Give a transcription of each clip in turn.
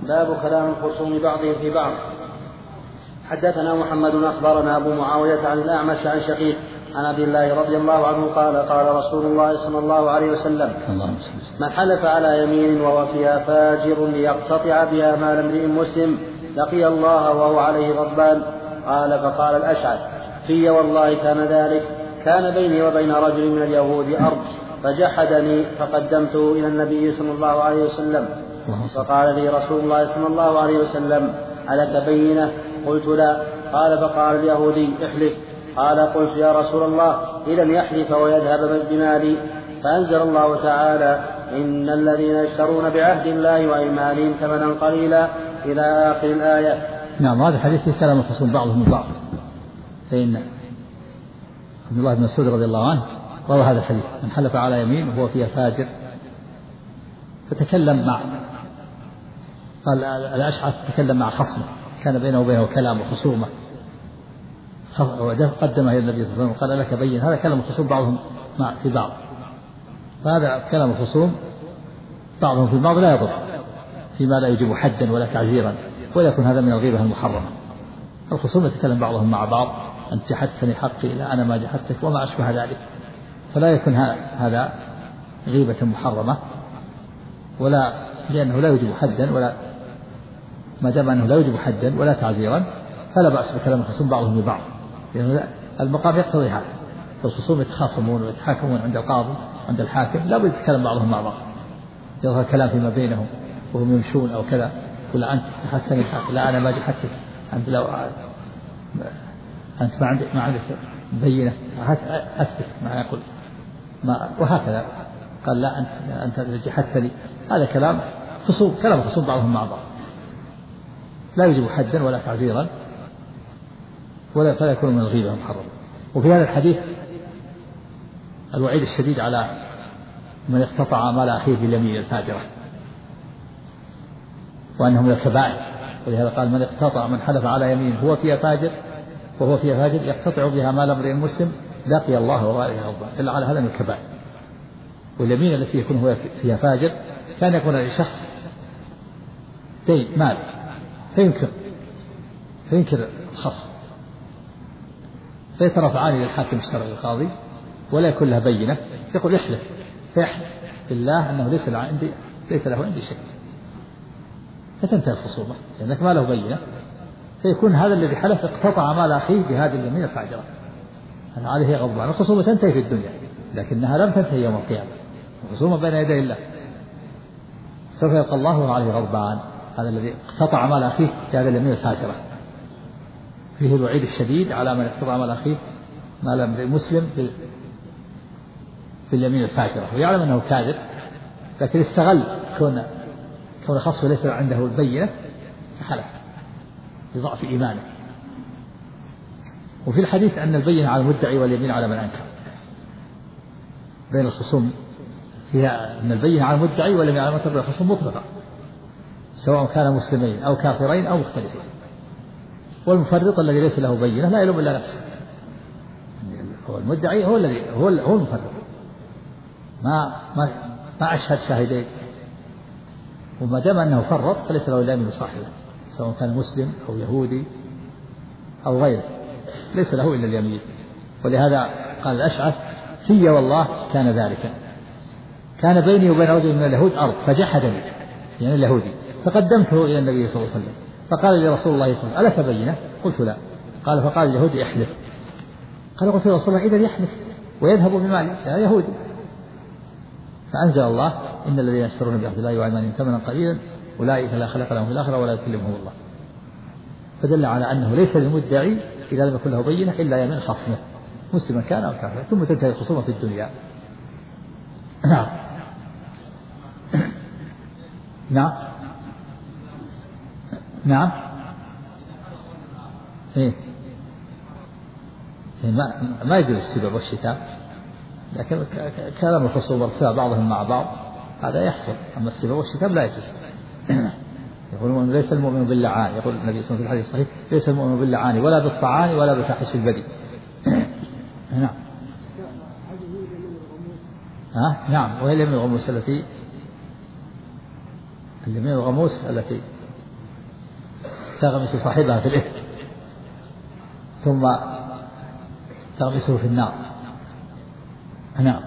باب كلام الخصوم بعضهم في بعض. حدثنا محمد أخبرنا أبو معاوية عن الأعمش عن شقيق عن عبد الله رضي الله عنه قال قال رسول الله صلى الله عليه وسلم: من حلف على يمين وهو فيها فاجر ليقتطع بها مال امرئ مسلم لقي الله وهو عليه غضبان. قال فقال الأشعث: في والله كان ذلك، كان بيني وبين رجل من اليهود أرض فجحدني فقدمته إلى النبي صلى الله عليه وسلم فقال لي رسول الله صلى الله عليه وسلم: ألك بينة؟ قلت لا. قال فقال اليهودي: احلف. قال قلت يا رسول الله إذن يحلف ويذهب بمالي. فأنزل الله تعالى: إن الذين يشترون بعهد الله وأيمانهم ثمنا قليلا إلى آخر الآية. نعم. هذا حديث في كلام الخصوم بعضهم من بعض، فإن عبد الله بن مسعود رضي الله عنه روى هذا الحديث: من حلف على يمين وهو فيها فاجر فتكلم مع قال الأشعث تكلم مع خصمه كان بينه وبينه كلام وخصومة، قدمه إلى النبي صلى الله عليه وسلم قال: لك بين. هذا كلام الخصوم بعضهم في بعض، فهذا كلام الخصوم بعضهم في بعض لا يضر فيما لا يجب حدا ولا تعزيرا، ولا يكون هذا من الغيبة المحرمة. الخصوم يتكلم بعضهم مع بعض: أنت جحدتني حقي، لا أنا ما جحدتك، وما أشبه ذلك، فلا يكون هذا غيبة محرمة، ولا لأنه لا يجب حدا، ولا ما دام أنه لا يجب حدا ولا تعزيرا فلا بأس بكلام الخصوم بعضهم ببعض، لأن المقام يقتضي هذا. الخصوم يتخاصمون ويتحاكمون عند القاضي عند الحاكم، لا بد يتكلم بعضهم مع بعض، يظهر كلام فيما بينهم وهم يمشون أو كذا: قل أنت جحدتني الحق، لا أنا ما جحدتك، أنت لو أنت ما عندك بينة أثبت ما يقول وهكذا. قال: لا أنت جحدتني. هذا كلام خصوم بعضهم مع بعض، لا يجب حدا ولا تعزيرا، فلا يكون من الغيبة المحرمة. وفي هذا الحديث الوعيد الشديد على من اقتطع مال أخيه باليمين الفاجرة، وأنهم من الكبائر. ولهذا قال: من حلف على يمين وهو فيها فاجر يقتطع بها مال امرئ مسلم لقي الله وهو عليه غضبان. إلا على هذا من الكبائر. واليمين التي يكون هو فيها فاجر كان يكون لشخص دين مال فينكر الخصم، فيترفعان إلى الحاكم الشرعي القاضي ولا يكون له بينة، يقول احلف، فيحلف بالله أنه ليس له عندي شيء، فتنتهي الخصومة لأنك ما له بينة، فيكون هذا الذي حلف اقتطع مال أخيه بهذه اليمين الفاجرة، عليه غضبان. الخصومة تنتهي في الدنيا لكنها لم تنتهي يوم القيامة، الخصومة بين يدي الله سوف يلقى الله وهو عليه غضبان. هذا الذي اقتطع مال أخيه بهذه اليمين الفاجرة فيه الوعيد الشديد على من اقتطع مال أخيه مال امرئ مسلم باليمين الفاجرة، ويعلم أنه كاذب، لكن استغل كون خصمه ليس عنده البينة فحلف لضعف إيمانه. وفي الحديث أن البينة على المدعي واليمين على من أنكر. بين الخصوم فيها أن البينة على المدعي واليمين على من أنكر الخصوم مطلقة، سواء كان مسلمين أو كافرين أو مختلفين. والمفرط الذي ليس له بينة لا يلوم إلا نفسه، هو المدعي هو الذي هو المفرط، ما أشهد شاهدين، وما دام أنه فرط فليس له إلا من صاحبه، سواء كان مسلم أو يهودي أو غيره، ليس له إلا اليمين. ولهذا قال الأشعث: في والله كان ذلك، كان بيني وبين رجل من اليهود أرض فجحدني، يعني اليهودي، فقدمته إلى النبي صلى الله عليه وسلم فقال لي رسول الله صلى الله عليه وسلم: ألك بينة؟ قلت لا. قال فقال اليهودي: احلف. قال: قلت يا رسول الله إذن يحلف ويذهب بمالي، يا يهودي. فأنزل الله: إن الذين يشترون بعهد الله وأيمانهم ثمنا قليلا أولئك لا خلاق لهم في الآخرة ولا يكلمهم الله. فدل على أنه ليس للمدعي إذا لم يكن له بينة إلا يمين خصمه مسلما كان أو كافرا، ثم تنتهي الخصومة في الدنيا. نعم. نعم. نعم. إيه؟ ما يجوز السبب والشتام، لكن كلام الخصوم والصلة بعضهم مع بعض هذا يحصل، أما السبب والشتام لا يجوز. يقولون ليس المؤمن باللعان، يقول النبي صلى الله عليه وسلم في الحديث الصحيح: ليس المؤمن باللعان ولا بالطعان ولا بفاحش البذيء. نعم. نعم. وهي اليمين الغموس التي تغمس صاحبها في الإثم ثم تغمسه في النار. نعم.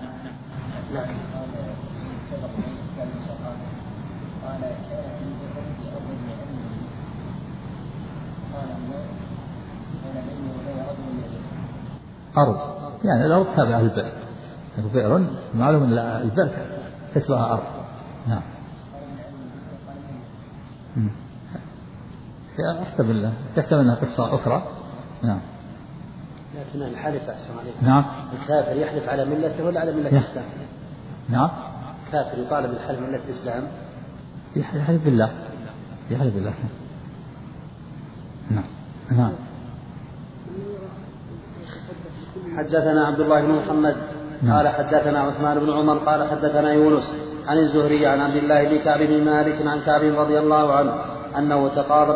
أرض يعني الأرض تابعة للبئر، بئر معلوم أن البئر تتبعها أرض. نعم. تحتمل أنها قصة أخرى. نعم. لكن الحلف أحسن عليه. نعم. الكافر يحلف على ملته ولا على ملة الإسلام؟ نعم. كافر يطالب الحلف ملة الإسلام. يحلف بالله. يحلف بالله. نعم. نعم. حدثنا عبد الله بن محمد قال حدثنا عثمان بن عمر قال حدثنا يونس عن الزهري عن عبد الله بن كعب بن مالك عن كعب رضي الله عنه أنه تقاضى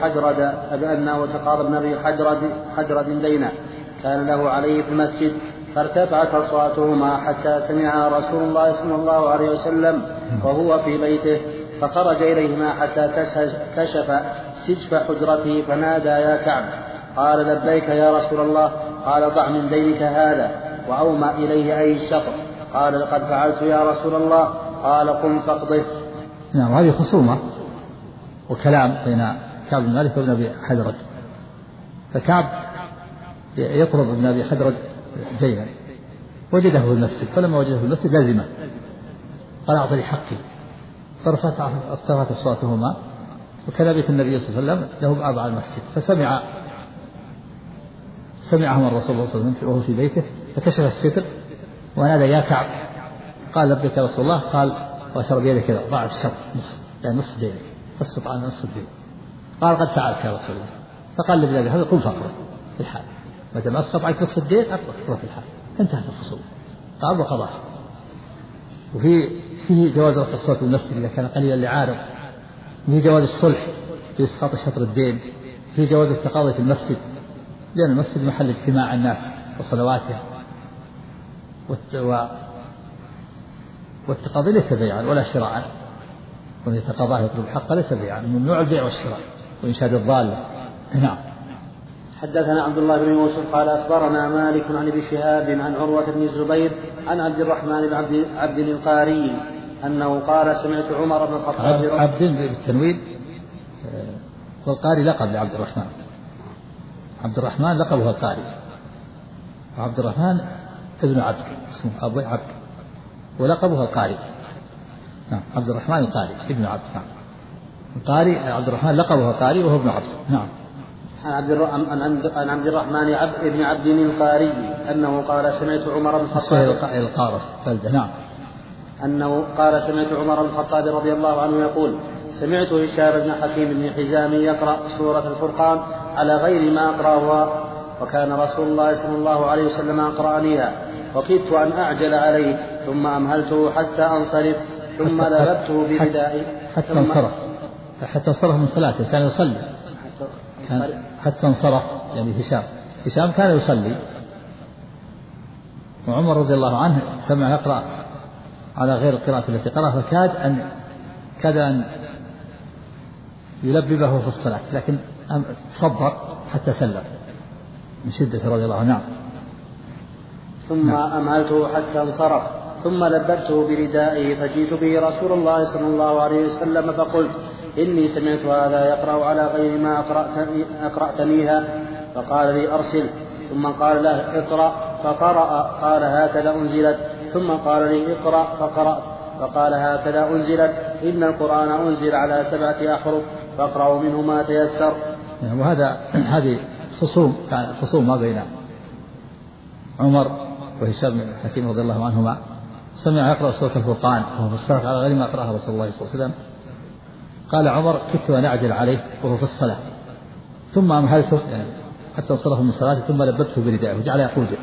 ابن أبي حجرد دينا كان له عليه في المسجد، فارتفعت أصواتهما حتى سمعها رسول الله صلى الله عليه وسلم وهو في بيته، فخرج إليهما حتى كشف سجف حجرته فنادى يا كعب، قال لبيك يا رسول الله، قال ضع من دينك هذا، وأومأ إليه أي الشطر، قال لقد فعلت يا رسول الله، قال قم فاقضه. نعم. هذه خصومة وكلام بين كعب بن مالك وابن أبي حجرد، فكعب يطلب ابن أبي حجرد دينا وجده في المسجد، فلما وجده في المسجد لازمه قال أعطني حقي، فارتفعت أصواتهما، وكان بيت النبي صلى الله عليه وسلم له باب على المسجد، سمعهما الرسول صلى الله عليه وسلم وهو في بيته، فكشف الستر ونادى يا كعب، قال لبيك يا رسول الله، قال وأشار بيده كذا ضع الشطر يعني نصف دينك تسقط عن نصف الدين، قال قد فعلت يا رسول الله، فقال لابن أبي حجرد قم فاقضه في الحال، متى ما أسقط عنك نصف الدين أقضه في الحال، انتهت الخصومة، قال وقضاه. فيه جواز رفع الصوت بالمسجد إذا كان قليلا لعارض، فيه جواز الصلح في إسقاط شطر الدين، فيه جواز التقاضي في المسجد، لأن المسجد محل اجتماع الناس وصلواتها، والتقاضي ليس بيعا ولا شراعا، ومن يتقاضاه يطلب الحق ليس بيعا، ممنوع البيع والشراء وإنشاد الضالة. نعم. حدثنا عبد الله بن يوسف قال أخبرنا مالك عن ابن شهاب عن عروة بن الزبير عن عبد الرحمن بن عبد القاري أنه قال سمعت عمر بن الخطاب عبد بالتنوين، والقاري لقب لعبد الرحمن، عبد الرحمن لقبه القاري، وعبد الرحمن ابن عبد اسمه أبو عبد ولقبه القاري. نعم. عبد الرحمن القاري ابن عبد. نعم. القاري عبد الرحمن لقبه القاري وهو ابن عبد. نعم. عن عبد الرحمن ابن عبد القاري أنه قال سمعت عمر بن الخطاب القارة بلدة. نعم. أنه قال سمعت عمر بن الخطاب رضي الله عنه يقول سمعت هشام بن حكيم بن حزام يقرأ سورة الفرقان على غير ما أقرأها، وكان رسول الله صلى الله عليه وسلم أقرأنيها، وكدت أن أعجل عليه ثم أمهلته حتى أنصرف ثم لببته بردائي حتى انصرف من صلاته، كان يصلي حتى انصرف، يعني هشام كان يصلي، وعمر رضي الله عنه سمع يقرأ على غير القراءة التي قرأها، فكاد أن يلببه في الصلاة، لكن صبر حتى سلم من شدة رضي الله عنه. نعم. ثم أمهلته حتى انصرف ثم لببته بردائه، فجئت به رسول الله صلى الله عليه وسلم فقلت إني سمعت هذا يقرأ على غير ما أقرأتنيها، فقال لي أرسل، ثم قال له اقرأ فقرأ، قال هكذا أنزلت، ثم قال لي اقرأ فقرأت، فقال هكذا أنزلت، إن القرآن أنزل على 7 أحرف فاقرأوا منه ما تيسر. هذه خصوم ما بين عمر وهشام بن حكيم رضي الله عنهما، سمع يقرأ سورة الفرقان وهو في الصلاة على غير ما أقرأها رسول الله صلى الله عليه وسلم، قال عمر كدت أن أعجل عليه وهو في الصلاة، ثم أمهلته يعني حتى انصرف من صلاته، ثم لببته بردائه وجعل يقوده،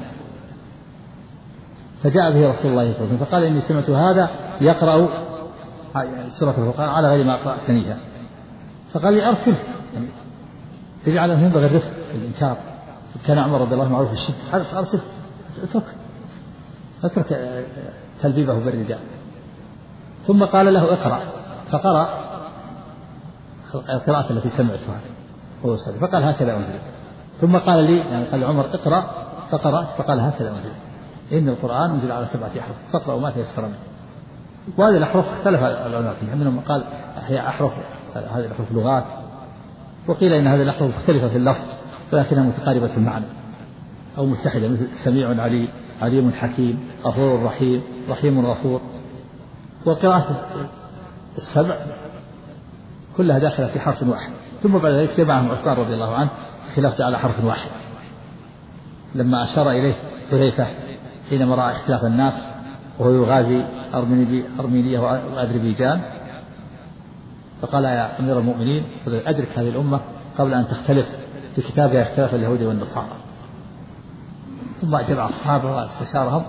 فجاء به رسول الله صلى الله عليه وسلم فقال إني سمعت هذا يقرأ سورة الفرقان على غير ما أقرأتنيها، فقال لي أرسل، يعني تجعل أنه ينبغي الرفق الإنكار، كان عمر رضي الله عنه معروف الشد، أرسل اترك تلبيبه بالرداء، ثم قال له اقرأ، فقرأ القراءة التي سمعتها وهو يصلي، فقال هكذا أنزل. ثم قال لي يعني قال عمر اقرأ، فقرأت فقال هكذا أنزل، إن القرآن أنزل على 7 أحرف فاقرأوا ما تيسر منه. وهذه الأحرف اختلف العلماء فيها، منهم قال هي أحرف هذه الأحرف لغات، وقيل إن هذه الأحرف مختلفة في اللفظ ولكنها متقاربة في المعنى أو متحدة، مثل سميع عليم، عليم حكيم، غفور رحيم، رحيم غفور. وقراءة السبع كلها داخلة في حرف واحد. ثم بعد ذلك جمعهم عثمان رضي الله عنه خلاف على حرف واحد، لما أشار إليه حذيفة حينما رأى اختلاف الناس وهو يغازي أرمينية وأذربيجان، فقال يا أمير المؤمنين أدرك هذه الأمة قبل أن تختلف في كتابها اختلاف اليهود والنصارى. ثم جمع الصحابة واستشارهم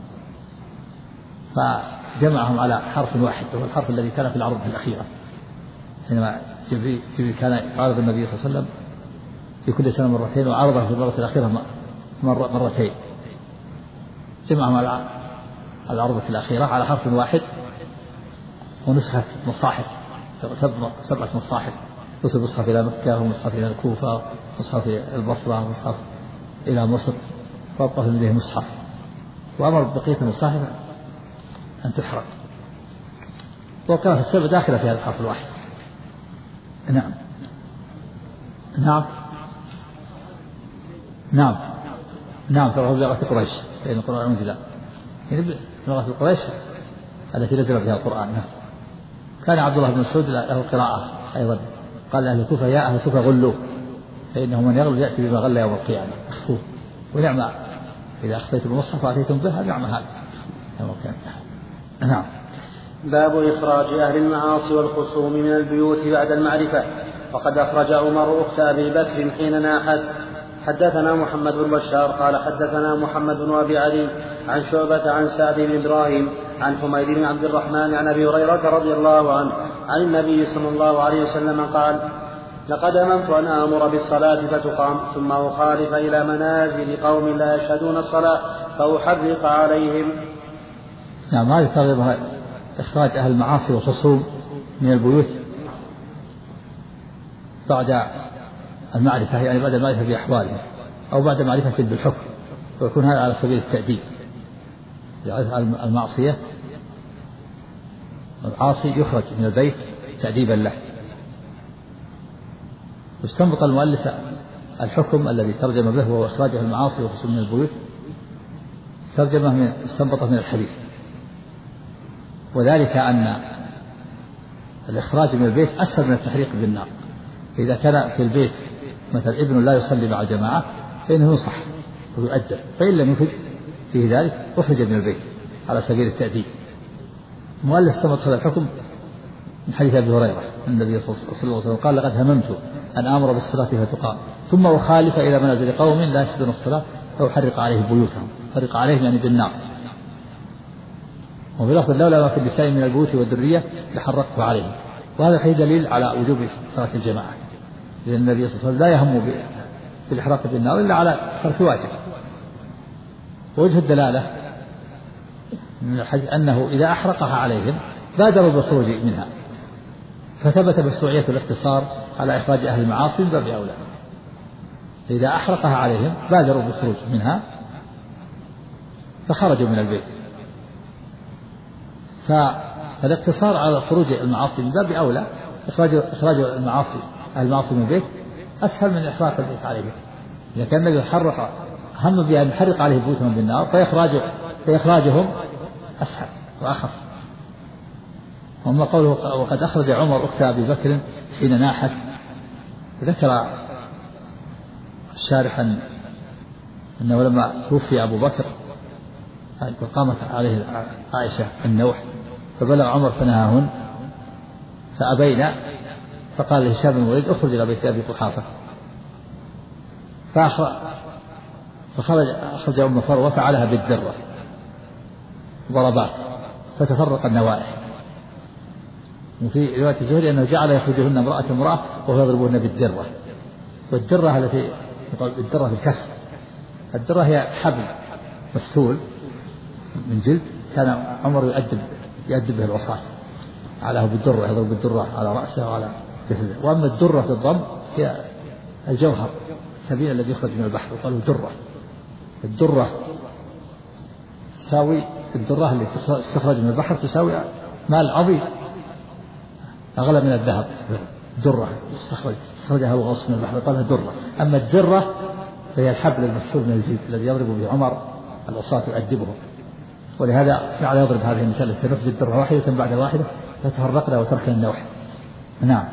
فجمعهم على حرف واحد، وهو الحرف الذي كان في العرض الأخيرة، حينما جبريل كان يعارض النبي صلى الله عليه وسلم في كل سنة مرتين، وعرضه في المرة الأخيرة مرتين. جمعهم على العرضة الأخيرة على حرف واحد، ونسخت مصاحف 7 مصاحف، نسخ مصحف إلى مكة، ومصحف إلى الكوفة، مصحف إلى البصرة، ومصحف إلى مصر، وأبقى من به مصحف، وأمر بقية المصاحف أن تحرق. وكان في السبع داخلة في هذا الحرف الواحد. نعم نعم نعم نعم، فهو بلغة قريش، لأن القرآن أنزل بلغة قريش التي نزل بها القرآن. نعم. كان عبد الله بن مسعود له قراءة أيضا، قال أهل الكوفة يا أهل الكوفة غلوه، فإنه من يغلو يأتي بما غل يوم القيامة، أخفوه. ونعم إذا أخفيتم المصحف وأتيتم به، نعم هذا. نعم. باب إخراج أهل المعاصي والخصوم من البيوت بعد المعرفة. وقد أخرج عمر أخت أبي بكر حين ناحت. حدثنا محمد بن بشار قال حدثنا محمد بن أبي علي عن شعبة عن سعد بن إبراهيم عن حميد بن عبد الرحمن عن أبي هريرة رضي الله عنه عن النبي صلى الله عليه وسلم قال: لقد هممت أن آمر بالصلاة فتقام ثم أخالف إلى منازل قوم لا يشهدون الصلاة فأحرق عليهم. نعم. هذه ترجمة إخراج أهل المعاصي والخصوم من البيوت بعد المعرفة، يعني بعد المعرفة بأحوالهم أو بعد معرفة بالحكم، ويكون هذا على سبيل التأديب. يعرف المعصية، العاصي يخرج من البيت تأديبا له. واستنبط المؤلف الحكم الذي ترجم به وهو إخراج المعاصي والخصوم من البيوت، ترجمه استنبطه من الحديث، وذلك أن الإخراج من البيت أسهل من التحريق بالنار. إذا كان في البيت مثل ابن لا يصلي مع جماعة فإنه ينصح ويؤدب، فإن لم يفد فيه ذلك أخرج من البيت على سبيل التأديب. المؤلف استنبط هذا الحكم من حديث أبي هريرة النبي صلى الله عليه وسلم قال: لقد هممت أن آمر بالصلاة فتقام ثم أخالف إلى منازل قوم لا يشهدون الصلاة فأحرق عليهم بيوتهم. حرق عليهم يعني بالنار. وفي لفظ: لولا ما في النساء من البيوت والذرية لحرقته عليهم. وهذا الحديث دليل على وجوب صلاة الجماعة، لأن النبي صلى الله عليه وسلم لا يهم بالإحراق بالنار إلا على ترك واجب. ووجه الدلالة من الحديث أنه إذا أحرقها عليهم بادروا بالخروج منها، فثبت مشروعية الاقتصار على إخراج أهل المعاصي من باب أولى. إذا أحرقها عليهم بادروا بالخروج منها فخرجوا من البيت، فالاقتصار على خروج المعاصي من باب أولى. إخراج المعاصي أهل المعاصي من البيت أسهل من إحراق البيت عليهم. إذا كان النبي هم بأن يحرق عليه بيوتهم بالنار فإخراجهم أسهل وأخف. وأما قوله: وقد أخرج عمر أخت أبي بكر حين ناحت، ذكر الشارح أنه لما توفي أبو بكر وقامت عليه عائشة النوح فبلغ عمر فنهاهن فأبينا، فقال لهشام بن الوليد: اخرج إلى بيت أبي قحافة. فأخرج أم فروة فعلها بالدرة ضربات فتفرق النوائح. وفي رواية الزهري أنه جعل يخرجهن امرأة وهو يضربهن بالدرة. والدرة التي يقال بالدرة في الكسر، الدرة هي حبل مفتول من جلد كان عمر يؤدب به العصاة، علاه بالدرة، يضرب بالدرة على رأسه وعلى جسده. وأما الدرة في الضم هي الجوهر الثمين الذي يخرج من البحر، وقالوا درة. الدرة تساوي، الدرة اللي تستخرج من البحر تساوي مال عظيم أغلى من الذهب. درة استخرجها الغوص من البحر قالها درة. أما الدرة فهي الحبل المكسور من الجلد الذي يضرب به عمر العصاة يؤدبهم، ولهذا فعل يضرب هذه المسألة تنفذ الدرة واحدة بعد واحدة فتفرقنا وتركنا النوح. نعم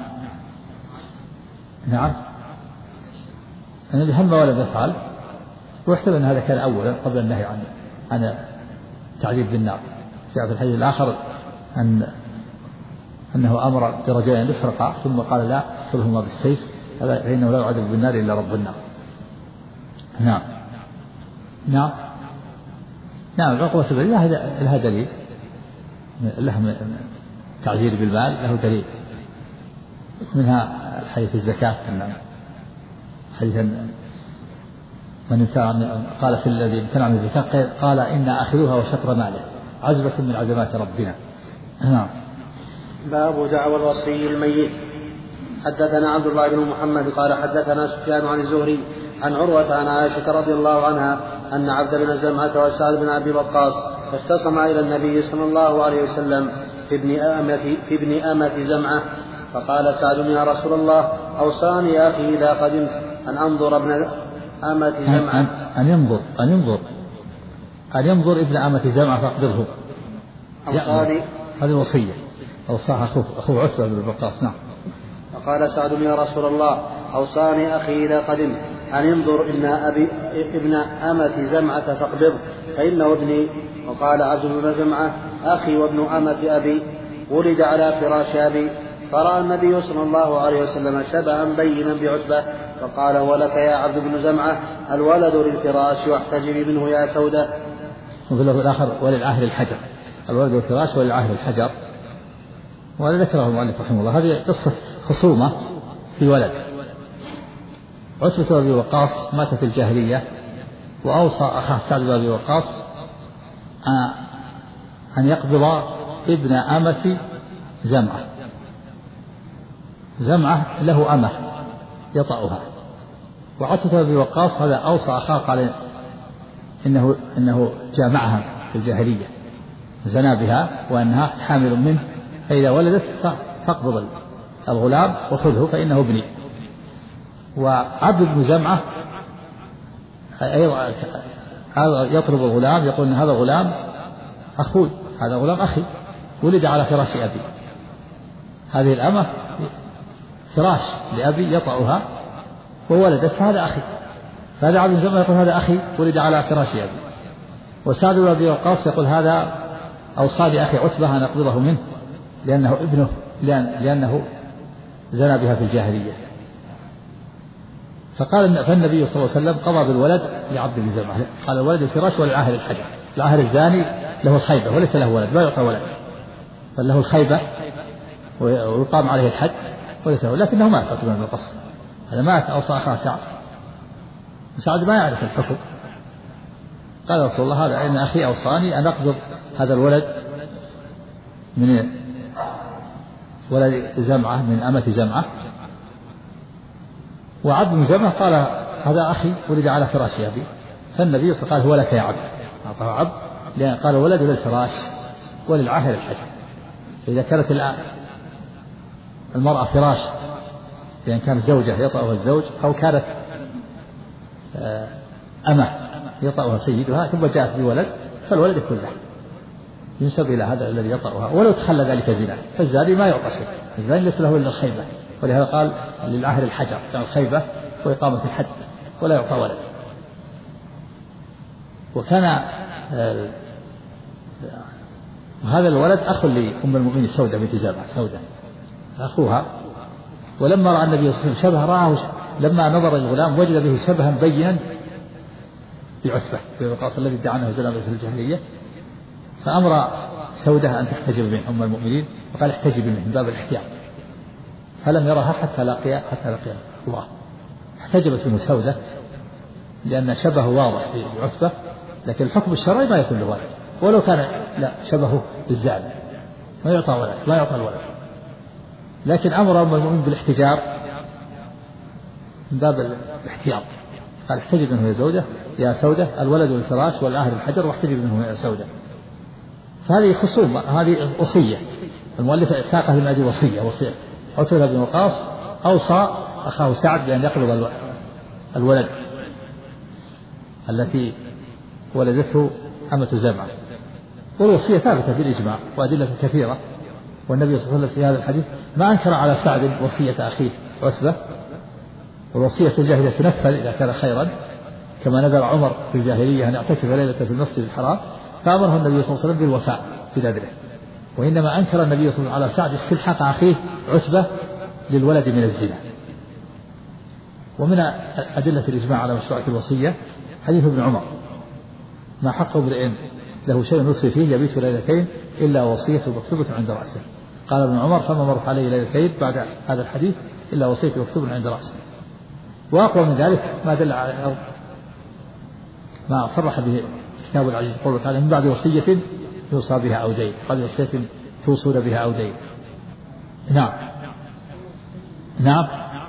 نعم. الذي هم ولم يفعل، واحتمل أن هذا كان أولا قبل النهي عن التعذيب بالنار. جاء في الحديث الآخر أنه أمر برجلين يحرقا ثم قال لا اقتلهما بالسيف فإنه لا يعذب بالنار إلا رب النار. نعم نعم نعم. عقوبة البرية لها دليل، لها تعزير بالمال له دليل، منها الحديث الزكاة، حديث من قال في الذي امتنع من الزكاة قال إن أخذوها وشطر ماله عزبة من عزمات ربنا. نعم. باب دعوى الوصي الميت. حدثنا عبد الله بن محمد قال حدثنا سفيان عن الزهري عن عروة عن عائشة رضي الله عنها أن عبد بن زمعة وسعد بن أبي وقاص اختصما إلى النبي صلى الله عليه وسلم في ابن أمة زمعة، فقال سعد يا رسول الله أوصاني أخي إذا قدمت أن أنظر ابن أمة زمعة أن ينظر ابن أمة زمعة فأقدره. أوصاني، هذه وصية أوصاها أخوه عتبة بن وقاص. نعم. فقال سعد يا رسول الله أوصاني أخي إذا قدمت أن ينظر ابن أمة زمعة فاقبضه فإنه ابني. وقال عبد بن زمعة أخي وابن أمة أبي ولد على فراش أبي. فرأى النبي صلى الله عليه وسلم شبها بينا بعتبة فقال ولك يا عبد بن زمعة الولد للفراش واحتجبي منه يا سودة. وفي اللفظ الآخر وللعاهر الحجر، الولد للفراش وللعاهر الحجر. وهذا ذكره المؤلف رحمه الله. هذه قصة خصومة في ولد. عتبة بن أبي وقاص مات في الجاهلية، وأوصى أخاه سعد بن أبي وقاص أن يقبض ابن أمة زمعة. زمعة له أمة يطأها، وعتبة بن أبي وقاص هذا أوصى أخاه قال إنه جامعها في الجاهلية زنا بها وأنها حامل منه، فإذا ولدت فاقبض الغلام وخذه فإنه ابني. وعبد بن زمعة أيضا يطلب الغلام يقول إن هذا غلام أخوي، هذا غلام أخي ولد على فراش أبي، هذه الأمة فراش لأبي يطأها وولدت فهذا أخي. فهذا عبد بن زمعة يقول هذا أخي ولد على فراش أبي. وسعد بن أبي وقاص يقول هذا أوصاني أخي عتبة أن أقبضه منه لأنه ابنه، لأنه زنى بها في الجاهلية. فالنبي صلى الله عليه وسلم قضى بالولد لعبد بن زمعة، قال الولد الفراش والعاهر الحجر. العاهر الزاني له الخيبة وليس له ولد، لا يعطى ولد، بل له الخيبة ويقام عليه الحد وليس له، لكنه مات عتبة بن وقاص. هذا مات أوصى أخاه سعد، وسعد ما يعرف الحكم. قال رسول الله هذا إن أخي أوصاني أن أقبض هذا الولد من ولد زمعة من أمة زمعة. وعبد بن زمعة قال هذا أخي ولد على فراش أبي. فالنبي صلى الله عليه وسلم قال هو لك يا عبد، أعطاه عبد لأن قال ولد للفراش وللعاهر الحجر. إذا كانت المرأة فراش لأن كانت زوجة يطأها الزوج، أو كانت أمة يطأها سيدها ثم جاءت بولد، فالولد يكون له، ينسب إلى هذا الذي يطأها ولو تخلى ذلك زنا. فالزاني ما يعطى شيء، الزاني ليس له إلا الخيبة، ولهذا قال للعاهر الحجر يعني الخيبة وإقامة الحد ولا يعطى ولد. وكان هذا الولد أخ لأم المؤمنين سودة بنت زمعة، سودة أخوها. ولما رأى النبي صلى الله عليه وسلم شبه رآه لما نظر الغلام وجد به شبها بينا بعتبة بن وقاص الذي ادعى أنه زنا في الجاهلية، فأمر سودة أن تحتجب منه أم المؤمنين، وقال احتجب منه من باب الاحتياط، فلم يرها حتى لقي الله. احتجبت منه سودة لأن شبهه واضح بعتبة، لكن الحكم الشرعي ما يكون له ولد، ولو كان لا شبهه بالزاني ما يعطى ولد، لا يعطى الولد. لكن أمر أم المؤمنين بالاحتجاب من باب الاحتياط. قال احتجب منه يا زوجة يا سودة الولد والفراش والأهل الحجر واحتجب منه يا سودة. فهذه خصومة، هذه وصية. المؤلف ساقه من أجل وصية عتبة بن وقاص أوصى أخاه سعد بأن يقبض الولد التي ولدته أمة زمعة. والوصية ثابتة بالإجماع وأدلة كثيرة، والنبي صلى الله عليه وسلم في هذا الحديث ما أنكر على سعد وصية أخيه عتبة. والوصية في الجاهلية تنفذ إذا كان خيرا، كما نذر عمر في الجاهلية أن يعتكف ليلة في المسجد الحرام فأمره النبي صلى الله عليه وسلم بالوفاء في نذره. وإنما أنكر النبي صلى الله عليه وسلم على سعد استلحاق أخيه عتبة للولد من الزنا. ومن أدلة الإجماع على مشروعية الوصية حديث ابن عمر ما حق امرئ له شيء يوصي فيه يبيت ليلتين إلا وصيته مكتوبة عند رأسه. قال ابن عمر فما مرت عليه ليلتين بعد هذا الحديث إلا وصيته مكتوبة عند رأسه. وأقوى من ذلك ما دل على ما صرح به كتاب العزيز قوله تعالى من بعد وصية يوصى بها أو دين، بعد وصية توصون بها أو دين. نعم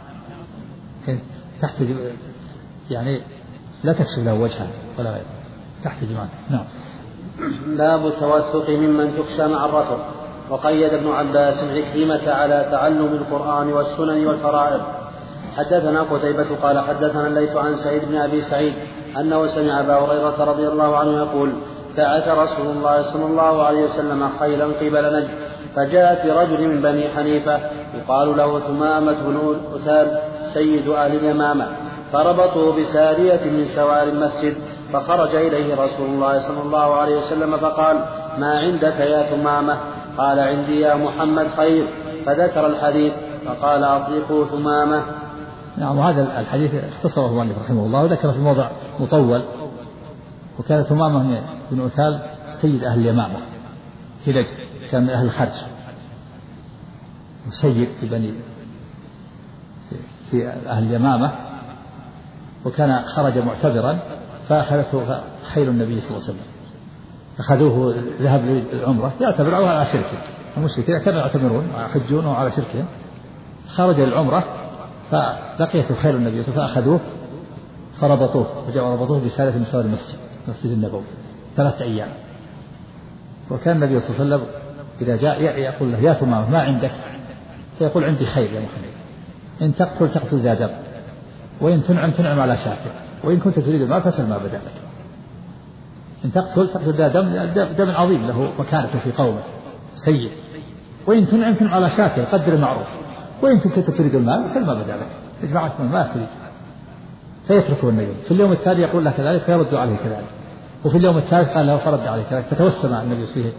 تحت يعني لا تكشف له وجهه ولا غيره تحت جماعة. نعم. باب التوثق ممن تخشى معرته. وقيد ابن عباس عكرمة على تعلم القرآن والسنن والفرائض. حدثنا قتيبة قال حدثنا الليث عن سعيد بن أبي سعيد أنه سمع أبا هريرة رضي الله عنه يقول بعث رسول الله صلى الله عليه وسلم خيلا قبل نجد فجاءت برجل من بني حنيفة يقال له ثمامة بن أثال سيد أهل اليمامة، فربطوه بسارية من سوار المسجد، فخرج إليه رسول الله صلى الله عليه وسلم فقال ما عندك يا ثمامة؟ قال عندي يا محمد خير، فذكر الحديث فقال أطلقوا ثمامة. نعم. وهذا الحديث اختصره المؤلف رحمه الله وذكر في موضع مطول. وكان ثمامة بن أثال سيد أهل اليمامة في نجد، كان من أهل الخرج وسيد في أهل اليمامة، وكان خرج معتبرا فأخذته خيل النبي صلى الله عليه وسلم، أخذوه ذهب للعمرة يعتبر على شركه. المشركين كانوا يعتبرون يحجون على شركهم، خرج للعمرة فلقيته خيل النبي فأخذوه فربطوه وجاءوا ربطوه بسالة من سوار المسجد النبوي 3 أيام. وكان النبي صلى الله عليه وسلم إذا جاء يقول له يا ثمامة ما عندك؟ فيقول عندي خير يا محمد، إن تقتل ذا دم، وإن تنعم على شاكر، وإن كنت تريد المال فسل ما بدا لك. إن تقتل ذا دم عظيم له مكانته في قومه سيد، وإن تنعم على شاكر قدر المعروف، وإن كنت تريد المال فسل ما بدا لك اجمعك من ما تريد. فيتركه النبي. في اليوم الثاني يقول له كذلك فيرد عليه كذلك، وفي اليوم الثالث قال له فرد عليه كذلك، فتوسم النبي فيه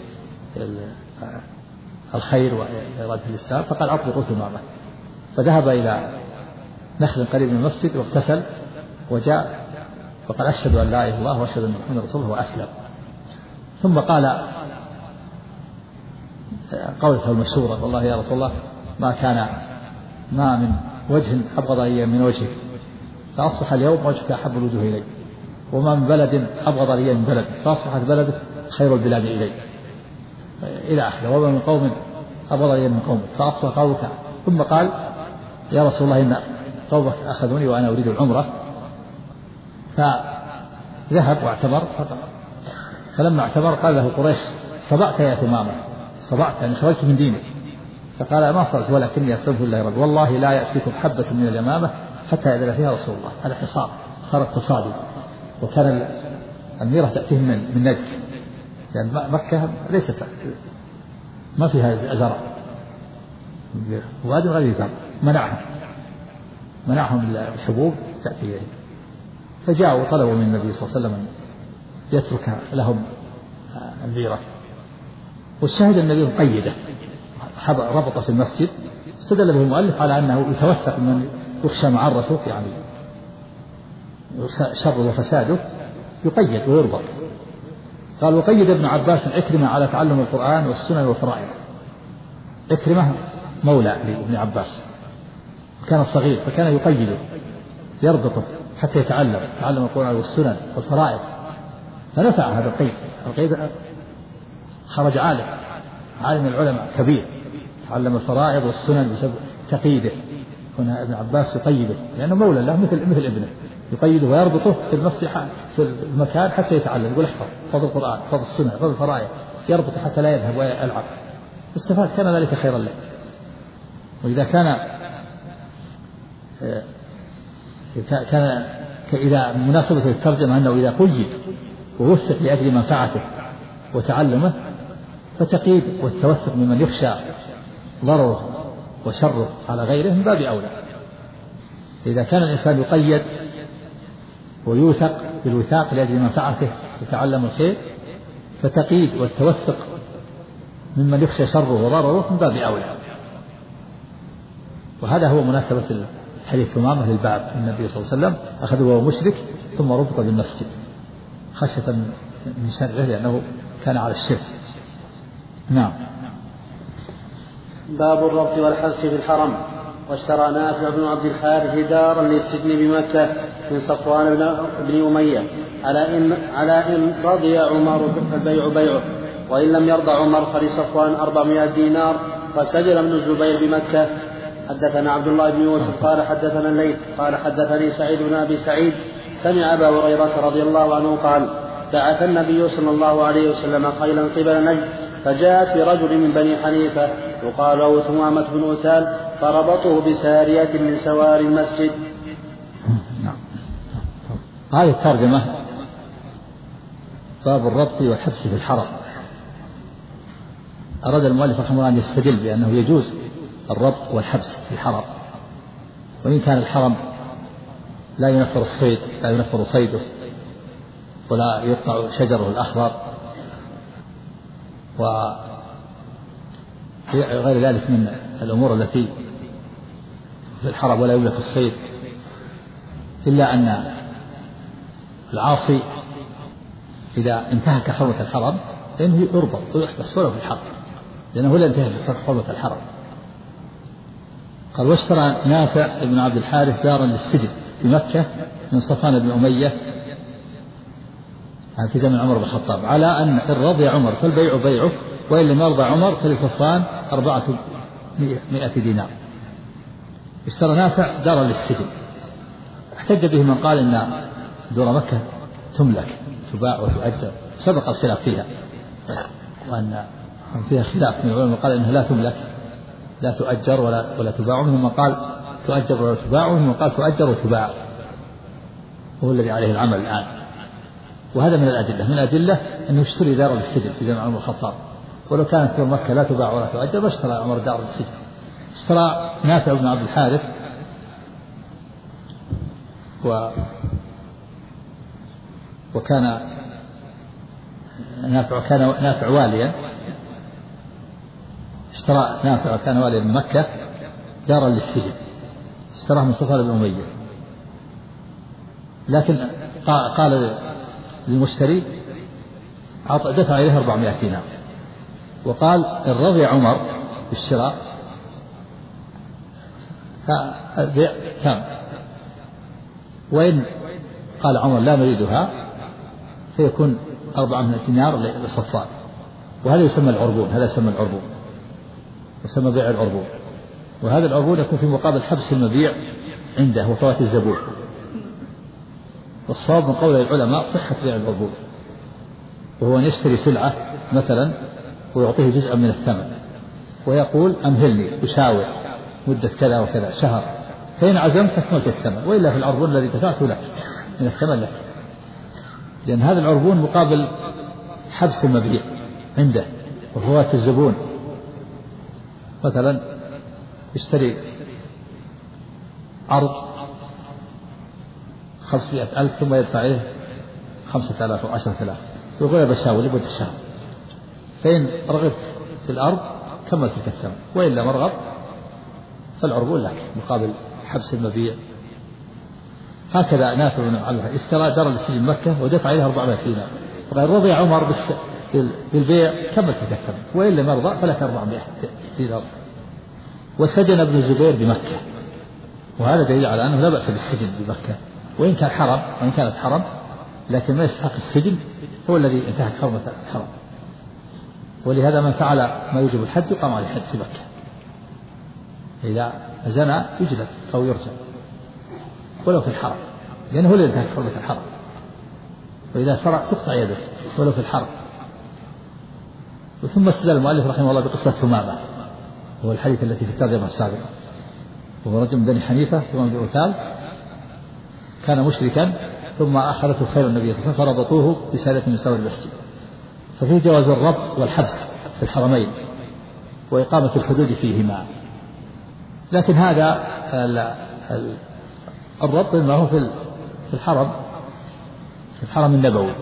الخير وإرادة الإسلام فقال أطلقوا ثمامة. فذهب إلى نخل قريب من المسجد واغتسل وجاء وقال أشهد أن لا إله إلا الله وأشهد أن محمدا رسول الله وأسلم. ثم قال قولته المشهورة والله يا رسول الله ما من وجه أبغض إلي من وجهك، فأصبح اليوم وجهك أحب الوجوه إلي، وما من بلد أبغض إلي من بلد فأصبحت بلدك خير البلاد إلي، إلى آخره. وما من قوم أبغض إلي من قوم فأصبح قولك. ثم قال يا رسول الله إن قومك أخذوني وأنا أريد العمرة، فذهب واعتمر. فلما اعتمر قال له قريش صبأت يا ثمامة، صبأت يعني خرجت من دينك. فقال ما صرت ولكني أستغفر الله ربي، والله لا يأتيكم حبة من اليمامة حتى يأذن فيها رسول الله. هذا حصار صار اقتصادي. وكان الميرة تأتيهم من نجد، لأن يعني مكة ليست ما فيها زرع، وادي غير زرع، منعهم الحبوب تأتي إليه. فجاءوا وطلبوا من النبي صلى الله عليه وسلم يترك لهم الميرة. والشاهد النبي قيده ربط في المسجد، استدل به المؤلف على أنه يتوثق من يخشى معرته يعني شر وفساده يقيد ويربط. قال وقيد ابن عباس عكرمة على تعلم القرآن والسنن والفرائض. عكرمة مولى لابن عباس كان صغير فكان يقيده يربطه حتى يتعلم القرآن والسنن والفرائض، فنفع هذا القيد خرج عالم العلماء كبير، تعلم الفرائض والسنن بسبب تقييده هنا ابن عباس يقيده لأنه مولى له مثل ابنه، يقيده ويربطه في المسجد في المكان حتى يتعلم، يقول احفظ، احفظ القرآن، احفظ السنة، احفظ الفرائض، يربطه حتى لا يذهب ويلعب. استفاد كان ذلك خيرا له. وإذا كان إذا مناسبة الترجمة أنه إذا قيد ووثق لأجل منفعته وتعلمه فتقييد والتوثق ممن يخشى ضرره وشره على غيره من باب أولى. إذا كان الإنسان يقيد ويوثق بالوثاق لأجل منفعته وتعلم الخير فتقييد والتوثق ممن يخشى شره وضرره من باب أولى. وهذا هو مناسبة حديث ثمامة للباب. النبي صلى الله عليه وسلم أخذه وهو مشرك ثم ربط بالمسجد خشية من شره لأنه كان على الشرك. نعم. باب الربط والحبس في الحرم. واشترى نافع بن عبد الحارث دارا للسجن بمكة من صفوان بن أمية على إن رضي عمر فالبيع بيعه، وإن لم يرضى عمر فلصفوان 400 دينار. فسجن ابن الزبير بمكة. حدثنا عبد الله بن يوسف قال حدثنا الليث قال حدثني سعيد بن أبي سعيد سمع أبا هريرة رضي الله عنه قال بعث النبي صلى الله عليه وسلم خيلا قبل نجد فجاءت برجل من بني حنيفة يقال له ثمامة بن أثال فربطوه بسارية من سوار المسجد. هذه الترجمة باب الربط والحبس في الحرم. أراد المؤلف رحمه الله أن يستدل بأنه يجوز الربط والحبس في الحرم، وإن كان الحرم لا ينفر الصيد، لا ينفر صيده ولا يقطع شجره الأخضر وغير ذلك من الأمور التي في الحرم، ولا يملك الصيد، إلا أن العاصي إذا انتهك حرمة الحرم فإنه يربط ويحبس ولو في الحرم، لأنه لا انتهك حرمة الحرم. قال واشترى نافع بن عبد الحارث دارا للسجن في مكة من صفوان بن أمية في زمن عمر بن الخطاب على أن إن رضي عمر فالبيع بيعه، وإن لم يرضى عمر فلصفوان 400 دينار. اشترى نافع دارا للسجن. احتج به من قال إن دور مكة تملك تباع وتؤجر، سبق الخلاف فيها، وأن فيها خلاف من العلماء قال إنها لا تملك لا تؤجر ولا تباع، منهم من قال تؤجر ولا تباع، ومنهم من قال تؤجر وتباع، وهو الذي عليه العمل الآن. وهذا من الأدلة، من الأدلة أنه اشتري دار للسجن في زمن عمر الخطاب، ولو كانت دور مكة لا تباع ولا تؤجر فاشترى عمر دار للسجن. اشترى نافع بن عبد الحارث وكان نافع واليا، اشترى نافع وكان واليا من مكة دارا للسجن، اشتراه من صفوان بن أمية، لكن قال للمشتري دفع إليه 400 دينار، وقال إن رضي عمر بالشراء فالبيع تام، وإن قال عمر لا نريدها فيكون 400 دينار للصفان. وهذا يسمى العربون، هذا يسمى العربون، يسمى بيع العربون. وهذا العربون يكون في مقابل حبس المبيع عنده وفوات الزبون. والصواب من قول العلماء صحة بيع العربون، وهو أن يشتري سلعة مثلا ويعطيه جزءا من الثمن ويقول أمهلني أشاور مدة كذا وكذا شهر، فإن عزمت أكملت الثمن، وإلا في العربون الذي دفعته لك من الثمن لك، لأن هذا العربون مقابل حبس المبيع عنده وفوات الزبون. مثلا يشتري عرض 500,000 ثم يدفع إليه 5,000 أو 10,000، يقول بشاور لمدة الشهر، فإن رغبت في الأرض كمل تلك الثمن، وإلا مرغب فالعربون لك مقابل حبس المبيع. هكذا نافع بن عبد الحارث اشترى دار للسجن مكة ودفع إليها 400 دينار، وقال رضي عمر بالبيع كمل تلك الثمن، وإلا مرضى فلك 400 دينار. وسجن ابن الزبير بمكة، وهذا دليل على أنه لا بأس بالسجن بمكة، وإن كان حرم وإن كانت حرم، لكن ما يستحق السجن هو الذي انتهك حرمة الحرم. ولهذا من فعل ما يوجب الحد يقام عليه الحد في مكة إذا زنى يجلد أو يرجم ولو في الحرم، لأنه هو الذي انتهك حرمة الحرم. وإذا سرق تقطع يده ولو في الحرم. ثم استدل المؤلف رحمه الله بقصة ثمامة، هو الحديث التي في الترجمة السابقة، وهو رجل من بني حنيفة ثم بن أثال كان مشركا ثم أخذته خير النبي صلى الله عليه وسلم فربطوه بسارية من سوار المسجد، ففيه جواز الربط والحبس في الحرمين وإقامة الحدود فيهما. لكن هذا الربط ما هو في الحرم النبوي،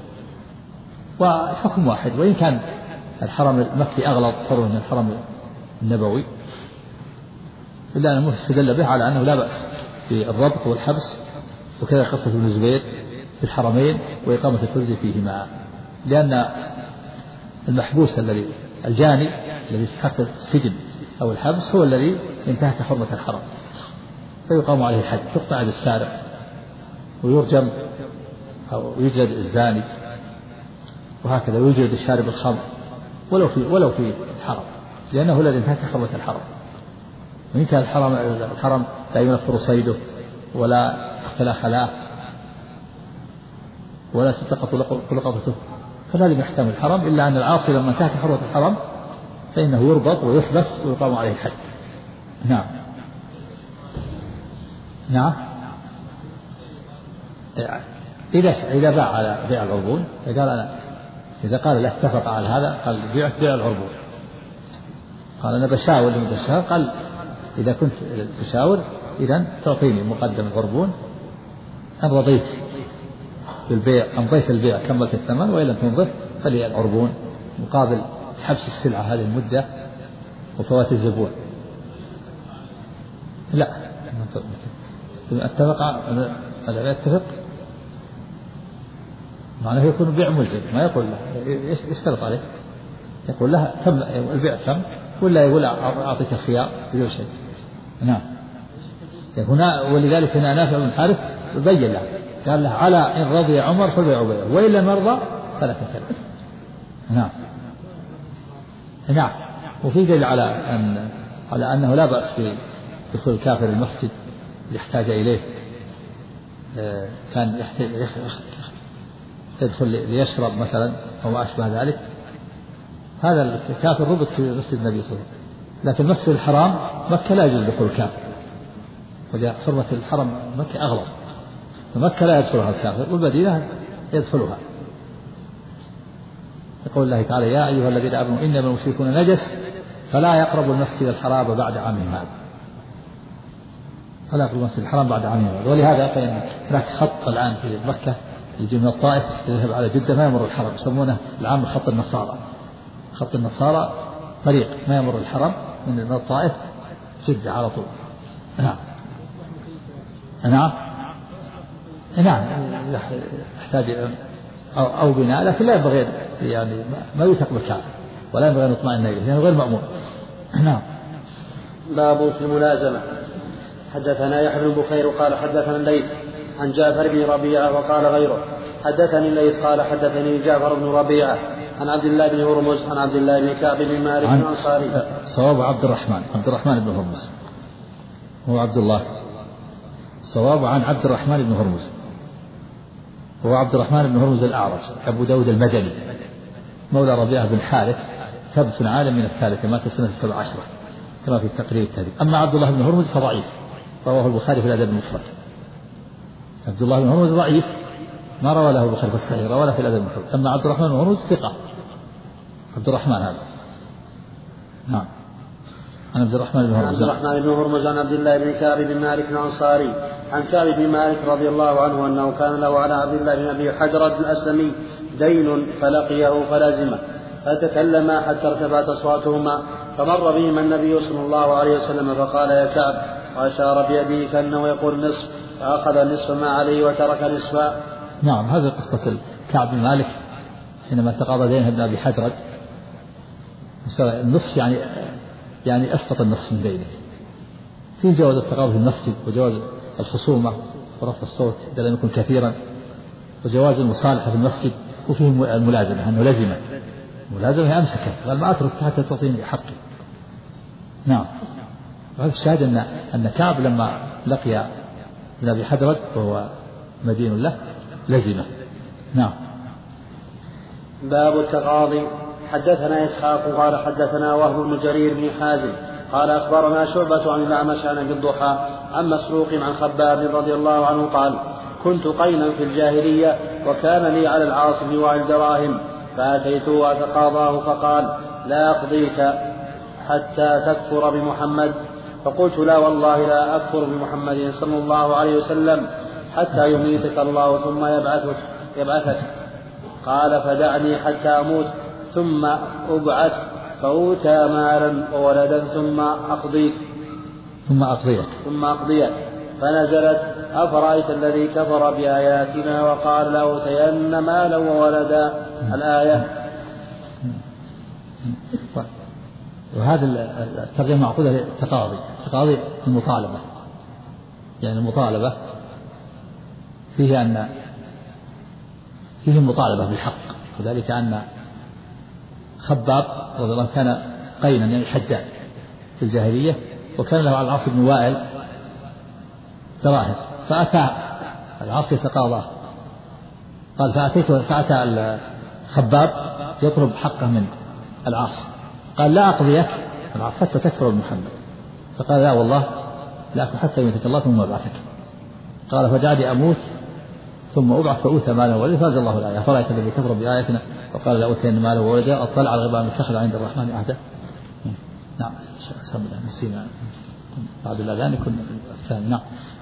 والحكم واحد، وإن كان الحرم المكي أغلظ فروا من الحرم النبوي، إلا أن استدل به على أنه لا بأس بالربط والحبس، وكذا قصة ابن الزبير في الحرمين وإقامة الحدود فيهما، لأن المحبوس الجاني الذي يستحق السجن أو الحبس هو الذي انتهك حرمة الحرم، فيقام عليه الحد، تقطع يد السارق ويرجم أو يجلد الزاني، وهكذا ويجلد الشارب الخمر ولو في الحرم، لأنه هو الذي انتهك حرمة الحرم. وإن كان الحرم لا ينفر صيده ولا اختلى خلاه ولا تلتقط لقطته، فلا يحتمل الحرم، إلا أن العاصي لما انتهك حرمة الحرم فإنه يربط ويحبس ويقام عليه الحد. نعم. نعم. إذا باع على بيع العربون، إذا قال له اتفق على هذا قال بيع العربون، قال أنا بشاور لمتشاور، قال إذا كنت تشاور إذن تعطيني مقدم العربون، أن رضيت بالبيع أمضيت البيع كملت الثمن، وإن لم تمضه فلي العربون مقابل حبس السلعة هذه المدة وفوات الزبون. لا اتفق على يتفق معناه يكون بيع ملزم، ما يقول له يشترط عليه، يقول لها تم البيع تم، ولا يقول أعطيك الخيار بدون شيء. نعم. هنا ولذلك هنا نافع بن الحارث بين له، قال له على إن رضي عمر فالبيع بيعه، وإن لم يرضى فلا تكلم. نعم. نعم. وفي دليل على أنه لا بأس بدخول الكافر المسجد يحتاج إليه، كان يدخل ليشرب مثلا أو ما أشبه ذلك، هذا الكافر ربط في مسجد النبي صلى الله عليه وسلم. لكن مسجد الحرام مكة لا يجوز دخول الكافر، وجاء حرمة الحرم مكة أغلظ، فمكة لا يدخلها الكافر والمدينة يدخلها. يقول الله تعالى يا أيها الذين آمنوا إنما المشركون نجس فلا يقربوا المسجد الحرام بعد عامهم هذا، فلا يقربوا المسجد الحرام بعد عامهم هذا. ولهذا فإن هناك خط الآن في مكة يجي من الطائف يذهب على جدة ما يمر الحرم، يسمونه العام خط النصارى. خط النصارى طريق ما يمر الحرم من الطائف جدة على طول. نعم. نعم. نعم. يحتاج أو بناء، لكن لا ينبغي يعني ما يوثق بالكافر ولا ينبغي أن نطمئن إليه لأنه غير مأمون. نعم. باب في الملازمة. حدثنا يحيى بن بكير قال حدثنا الليث عن جعفر بن ربيعة وقال غيره حدثني الليث قال حدثني جعفر بن ربيعة عن عبد الله بن هرمز عن عبد الله بن كعب بن مالك الأنصاري. صواب عبد الرحمن بن هرمز، هو عبد الله. صواب عن عبد الرحمن بن هرمز، هو عبد الرحمن بن هرمز الأعرج أبو داود المدني مولى ربيعة بن حارث، ثبت عالم من الثالثة مات سنة 17 كما في التقرير التالي. أما عبد الله بن هرمز فضعيف، رواه البخاري في الأدب المفرد. عبد الله بن هرمز ضعيف ما روى له البخاري في الصحيح، روى له في الأدب المفرد. أما عبد الرحمن بن هرمز ثقة، عبد الرحمن هذا. نعم. عن عبد الرحمن بن هرمز عن عبد الله بن كعب بن مالك الأنصاري عن كعب بن مالك رضي الله عنه أنه كان له على عبد الله بن أبي حجرة الأسلمي دين فلقيه فلازمه، فتكلما حتى ارتفعت أصواتهما، فمر بهما النبي صلى الله عليه وسلم فقال يا كعب، وأشار بيده كأنه يقول نصف، فأخذ نصف ما عليه وترك نصفا. نعم. هذه قصة كعب بن مالك حينما تقاضى دينه ابن أبي حجرة، النصف يعني أسقط النصف من دينه. في جواز التقاضي في المسجد، وجواز الخصومة ورفع الصوت إذا لم يكن كثيرا، وجواز المصالحة في المسجد، وفيه الملازمة أنه ملازمة أمسكه قال ما أترك حتى تعطيني حقي. نعم. وهذا الشاهد أن كعب لما لقي ابن أبي حدرد وهو مدين له لزمه. نعم. باب التقاضي. حدثنا إسحاق قال حدثنا وهب بن جرير بن حازم قال أخبرنا شعبة عن الأعمش عن بالضحى عن مسروق عن خباب رضي الله عنه قال كنت قينا في الجاهلية وكان لي على العاص بن وائل دراهم فأتيته أتقاضاه فقال لا أقضيك حتى تكفر بمحمد. فقلت لا والله لا أكفر بمحمد صلى الله عليه وسلم حتى يميتك الله ثم يبعثك. قال فدعني حتى أموت ثم أبعث فأوتى مالا وولدا ثم أقضيك. فنزلت أفرأيت الذي كفر بآياتنا وقال لأوتين مالا وولدا الآية. وهذا الترجمة معقولة التقاضي المطالبة، يعني المطالبة فيه مطالبة بالحق، وذلك أن خباب رضي الله كان قينا يعني حداد في الجاهلية وكان له على العاص بن وائل دراهم فأتى العاص يتقاضاه. قال فأتى الخباب يطلب حقه من العاص قال لا أقضيك العاص حتى تكفر بمحمد. فقال لا والله لا أكفر حتى يميتك الله ثم أبعثك. قال فدعني أموت ثم أبعث فأوتى مالا وولدا فأنزل الله الآية أفرأيت الذي كفر بآياتنا وقال لأوتين مالا وولدا أطلع على الغيب اتخذ عند الرحمن عهدا. نعم. نسينا بعد الأذان يكون الثاني. نعم.